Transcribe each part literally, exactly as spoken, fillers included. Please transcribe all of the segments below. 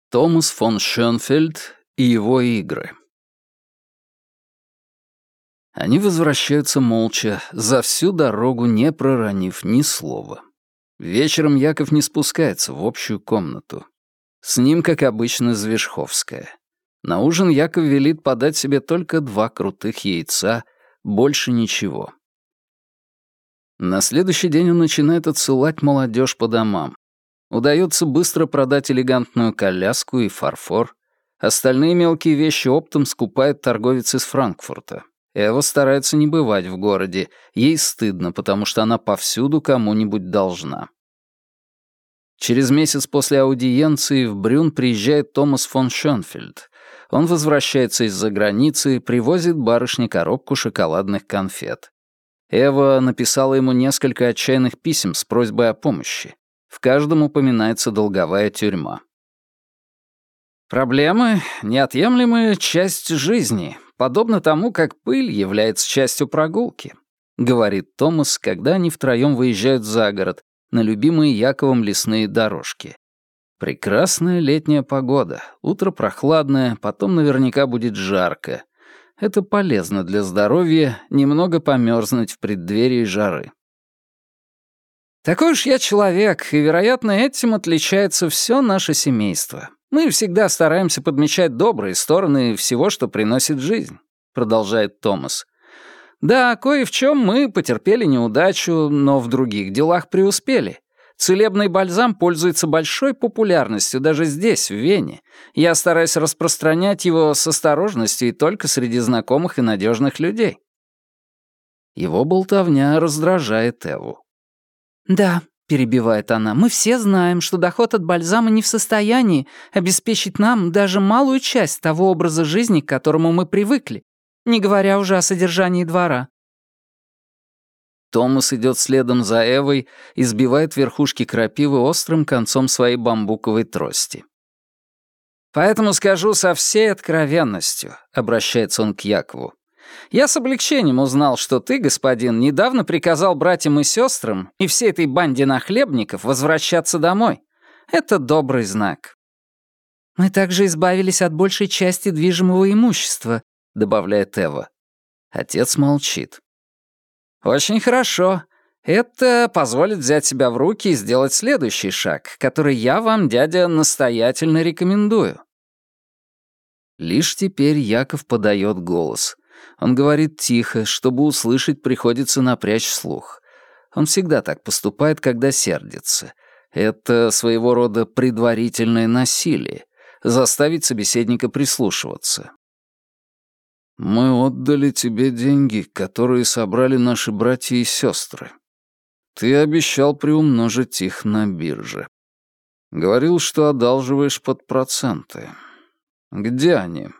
Томас фон Шёнфельд и его игры. Они возвращаются молча, за всю дорогу не проронив ни слова. Вечером Яков не спускается в общую комнату. С ним, как обычно, Звешховская. На ужин Яков велит подать себе только два крутых яйца, больше ничего. На следующий день он начинает отсылать молодежь по домам. Удается быстро продать элегантную коляску и фарфор. Остальные мелкие вещи оптом скупает торговец из Франкфурта. Эва старается не бывать в городе. Ей стыдно, потому что она повсюду кому-нибудь должна. Через месяц после аудиенции в Брюн приезжает Томас фон Шёнфельд. Он возвращается из-за границы, привозит барышне коробку шоколадных конфет. Эва написала ему несколько отчаянных писем с просьбой о помощи. В каждом упоминается долговая тюрьма. Проблемы — неотъемлемая часть жизни, подобно тому, как пыль является частью прогулки, говорит Томас, когда они втроем выезжают за город на любимые Яковом лесные дорожки. Прекрасная летняя погода, утро прохладное, потом наверняка будет жарко. Это полезно для здоровья, немного померзнуть в преддверии жары. Такой уж я человек, и, вероятно, этим отличается все наше семейство. Мы всегда стараемся подмечать добрые стороны всего, что приносит жизнь, продолжает Томас. Да, кое в чем мы потерпели неудачу, но в других делах преуспели. Целебный бальзам пользуется большой популярностью даже здесь, в Вене. Я стараюсь распространять его с осторожностью и только среди знакомых и надежных людей. Его болтовня раздражает Эву. «Да», — перебивает она, — «мы все знаем, что доход от бальзама не в состоянии обеспечить нам даже малую часть того образа жизни, к которому мы привыкли, не говоря уже о содержании двора». Томас идет следом за Эвой и сбивает верхушки крапивы острым концом своей бамбуковой трости. «Поэтому скажу со всей откровенностью», — обращается он к Якову. «Я с облегчением узнал, что ты, господин, недавно приказал братьям и сестрам и всей этой банде нахлебников возвращаться домой. Это добрый знак». «Мы также избавились от большей части движимого имущества», — добавляет Эва. Отец молчит. «Очень хорошо. Это позволит взять себя в руки и сделать следующий шаг, который я вам, дядя, настоятельно рекомендую». Лишь теперь Яков подает голос. Он говорит тихо, чтобы услышать, приходится напрячь слух. Он всегда так поступает, когда сердится. Это своего рода предварительное насилие, заставить собеседника прислушиваться. «Мы отдали тебе деньги, которые собрали наши братья и сестры. Ты обещал приумножить их на бирже. Говорил, что одалживаешь под проценты. Где они?»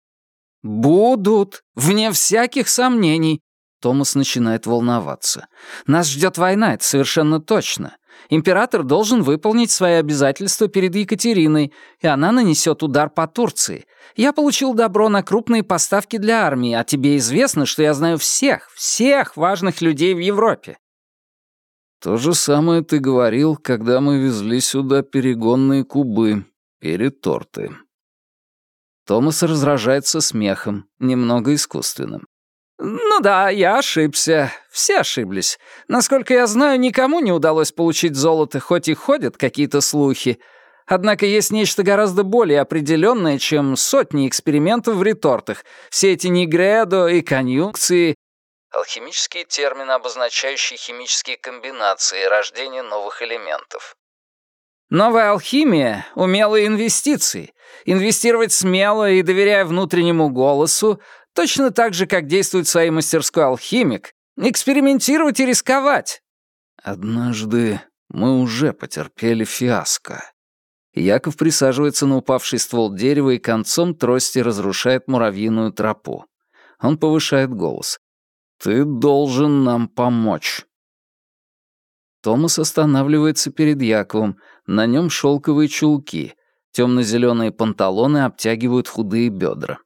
«Будут, вне всяких сомнений». Томас начинает волноваться. «Нас ждет война, это совершенно точно. Император должен выполнить свои обязательства перед Екатериной, и она нанесет удар по Турции. Я получил добро на крупные поставки для армии, а тебе известно, что я знаю всех, всех важных людей в Европе». «То же самое ты говорил, когда мы везли сюда перегонные кубы, переторты». Томас разражается смехом, немного искусственным. «Ну да, я ошибся. Все ошиблись. Насколько я знаю, никому не удалось получить золото, хоть и ходят какие-то слухи. Однако есть нечто гораздо более определенное, чем сотни экспериментов в ретортах. Все эти нигредо и конъюнкции». Алхимические термины, обозначающие химические комбинации и рождение новых элементов. Новая алхимия — умелые инвестиции. Инвестировать смело и доверяя внутреннему голосу, точно так же, как действует в своей мастерской алхимик, экспериментировать и рисковать. Однажды мы уже потерпели фиаско. Яков присаживается на упавший ствол дерева и концом трости разрушает муравьиную тропу. Он повышает голос. «Ты должен нам помочь». Томас останавливается перед Яковом. На нем шелковые чулки. Темно-зеленые панталоны обтягивают худые бедра.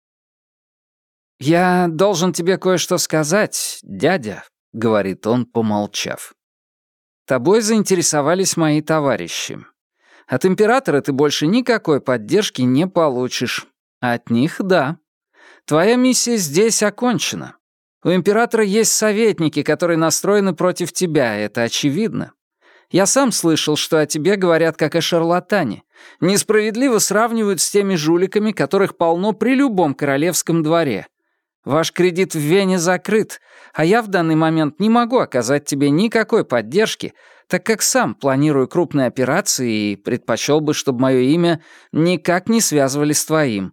«Я должен тебе кое-что сказать, дядя», — говорит он, помолчав. «Тобой заинтересовались мои товарищи. От императора ты больше никакой поддержки не получишь. А от них — да. Твоя миссия здесь окончена. У императора есть советники, которые настроены против тебя, это очевидно. Я сам слышал, что о тебе говорят как о шарлатане. Несправедливо сравнивают с теми жуликами, которых полно при любом королевском дворе. Ваш кредит в Вене закрыт, а я в данный момент не могу оказать тебе никакой поддержки, так как сам планирую крупные операции и предпочел бы, чтобы мое имя никак не связывали с твоим».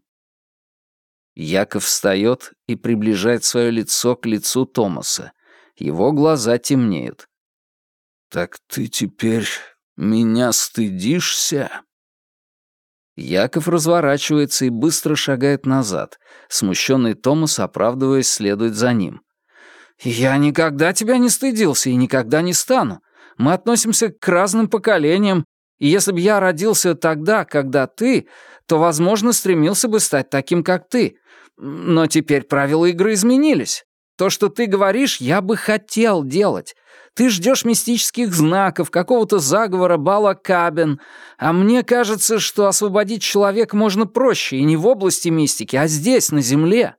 Яков встает и приближает свое лицо к лицу Томаса. Его глаза темнеют. «Так ты теперь меня стыдишься?» Яков разворачивается и быстро шагает назад. Смущенный Томас, оправдываясь, следует за ним. «Я никогда тебя не стыдился и никогда не стану. Мы относимся к разным поколениям, и если бы я родился тогда, когда ты, то, возможно, стремился бы стать таким, как ты. Но теперь правила игры изменились. То, что ты говоришь, я бы хотел делать. Ты ждешь мистических знаков, какого-то заговора Бала Кабен, а мне кажется, что освободить человека можно проще, и не в области мистики, а здесь, на земле».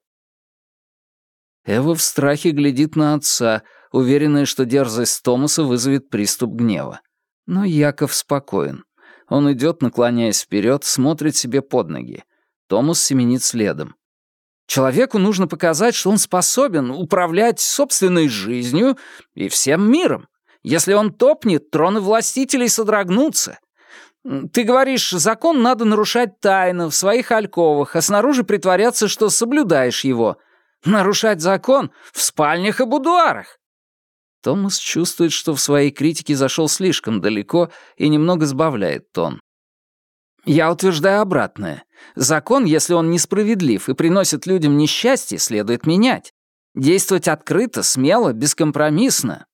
Эва в страхе глядит на отца, уверенная, что дерзость Томаса вызовет приступ гнева. Но Яков спокоен. Он идет, наклоняясь вперед, смотрит себе под ноги. Томас семенит следом. Человеку нужно показать, что он способен управлять собственной жизнью и всем миром. Если он топнет, троны властителей содрогнутся. Ты говоришь, закон надо нарушать тайно, в своих альковах, а снаружи притворяться, что соблюдаешь его. Нарушать закон в спальнях и будуарах. Томас чувствует, что в своей критике зашел слишком далеко и немного сбавляет тон. Я утверждаю обратное. Закон, если он несправедлив и приносит людям несчастье, следует менять. Действовать открыто, смело, бескомпромиссно.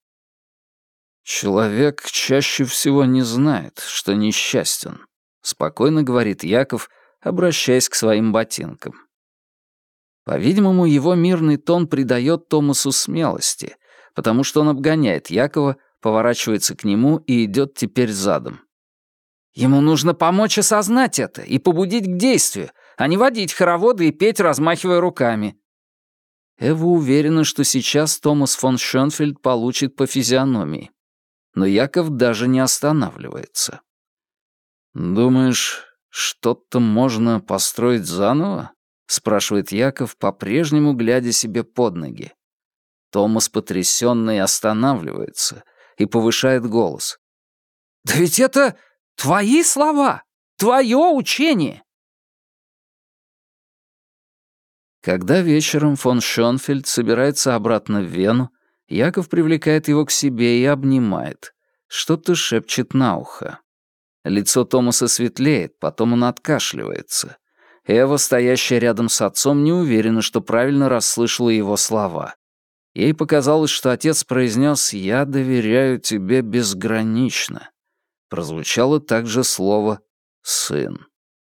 Человек чаще всего не знает, что несчастен, спокойно говорит Яков, обращаясь к своим ботинкам. По-видимому, его мирный тон придает Томасу смелости, потому что он обгоняет Якова, поворачивается к нему и идет теперь задом. Ему нужно помочь осознать это и побудить к действию, а не водить хороводы и петь, размахивая руками. Эва уверена, что сейчас Томас фон Шönфельд получит по физиономии. Но Яков даже не останавливается. «Думаешь, что-то можно построить заново?» — спрашивает Яков, по-прежнему глядя себе под ноги. Томас, потрясённый, останавливается и повышает голос. «Да ведь это твои слова, твое учение!» Когда вечером фон Шönфельд собирается обратно в Вену, Яков привлекает его к себе и обнимает. Что-то шепчет на ухо. Лицо Томаса светлеет, потом он откашливается. Эва, стоящая рядом с отцом, не уверена, что правильно расслышала его слова. Ей показалось, что отец произнес «Я доверяю тебе безгранично». Прозвучало также слово «сын».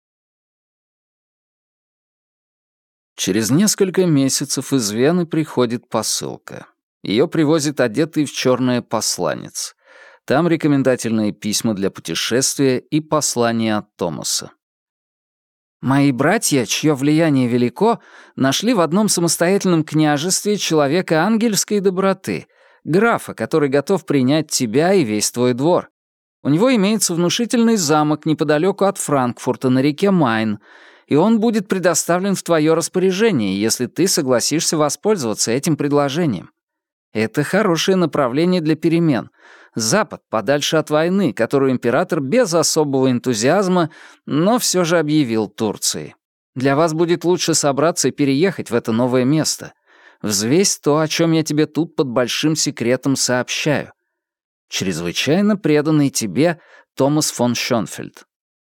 Через несколько месяцев из Вены приходит посылка. Ее привозит одетый в черное посланец. Там рекомендательные письма для путешествия и послания от Томаса. «Мои братья, чье влияние велико, нашли в одном самостоятельном княжестве человека ангельской доброты, графа, который готов принять тебя и весь твой двор. У него имеется внушительный замок неподалеку от Франкфурта на реке Майн, и он будет предоставлен в твое распоряжение, если ты согласишься воспользоваться этим предложением. Это хорошее направление для перемен. Запад подальше от войны, которую император без особого энтузиазма, но все же объявил Турции. Для вас будет лучше собраться и переехать в это новое место. Взвесь то, о чем я тебе тут под большим секретом сообщаю. Чрезвычайно преданный тебе Томас фон Шönфельд».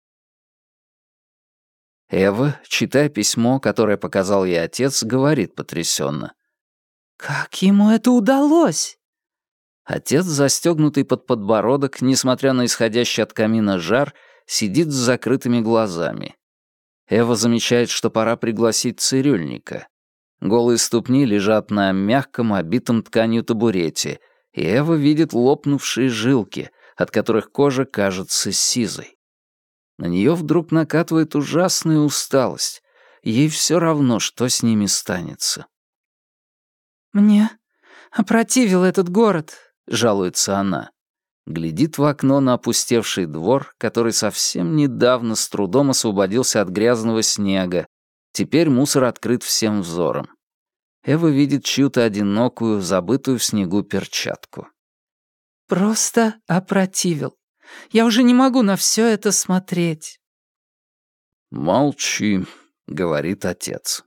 Эва, читая письмо, которое показал ей отец, говорит потрясенно: «Как ему это удалось?» Отец, застегнутый под подбородок, несмотря на исходящий от камина жар, сидит с закрытыми глазами. Эва замечает, что пора пригласить цирюльника. Голые ступни лежат на мягком, обитом тканью табурете, и Эва видит лопнувшие жилки, от которых кожа кажется сизой. На нее вдруг накатывает ужасная усталость. Ей все равно, что с ними станется. «Мне опротивил этот город», — жалуется она. Глядит в окно на опустевший двор, который совсем недавно с трудом освободился от грязного снега. Теперь мусор открыт всем взором. Эва видит чью-то одинокую, забытую в снегу перчатку. «Просто опротивил. Я уже не могу на все это смотреть». «Молчи», — говорит отец.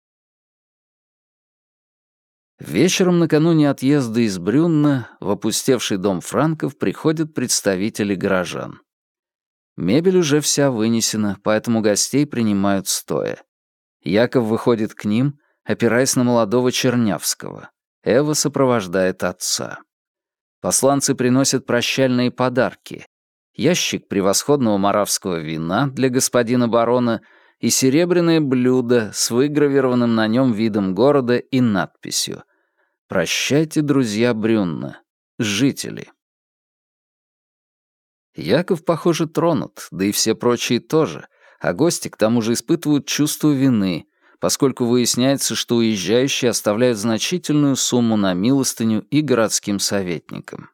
Вечером накануне отъезда из Брюнна в опустевший дом Франков приходят представители горожан. Мебель уже вся вынесена, поэтому гостей принимают стоя. Яков выходит к ним, опираясь на молодого Чернявского. Эва сопровождает отца. Посланцы приносят прощальные подарки. Ящик превосходного моравского вина для господина барона и серебряное блюдо с выгравированным на нем видом города и надписью «Прощайте, друзья Брюнна, жители». Яков, похоже, тронут, да и все прочие тоже, а гости к тому же испытывают чувство вины, поскольку выясняется, что уезжающие оставляют значительную сумму на милостыню и городским советникам.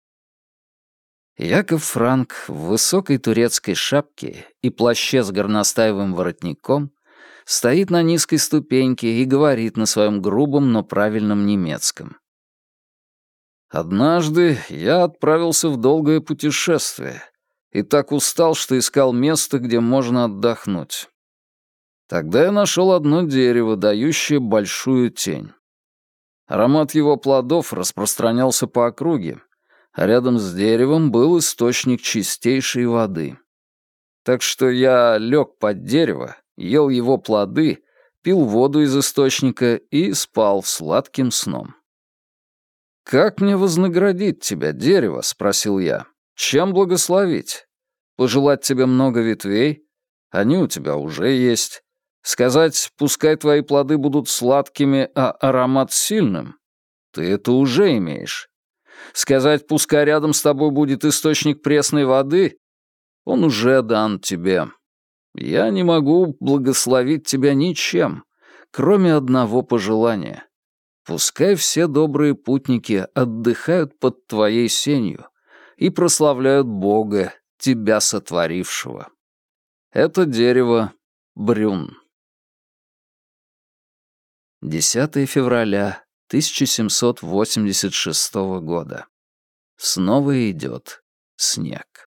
Яков Франк в высокой турецкой шапке и плаще с горностаевым воротником стоит на низкой ступеньке и говорит на своем грубом, но правильном немецком. «Однажды я отправился в долгое путешествие и так устал, что искал место, где можно отдохнуть. Тогда я нашел одно дерево, дающее большую тень. Аромат его плодов распространялся по округе, а рядом с деревом был источник чистейшей воды. Так что я лег под дерево, ел его плоды, пил воду из источника и спал сладким сном. «Как мне вознаградить тебя, дерево?» — спросил я. «Чем благословить? Пожелать тебе много ветвей? Они у тебя уже есть. Сказать, пускай твои плоды будут сладкими, а аромат сильным? Ты это уже имеешь. Сказать, пускай рядом с тобой будет источник пресной воды? Он уже дан тебе. Я не могу благословить тебя ничем, кроме одного пожелания. Пускай все добрые путники отдыхают под твоей сенью и прославляют Бога, тебя сотворившего. Это дерево Брюн». десятое февраля тысяча семьсот восемьдесят шестого года. Снова идет снег.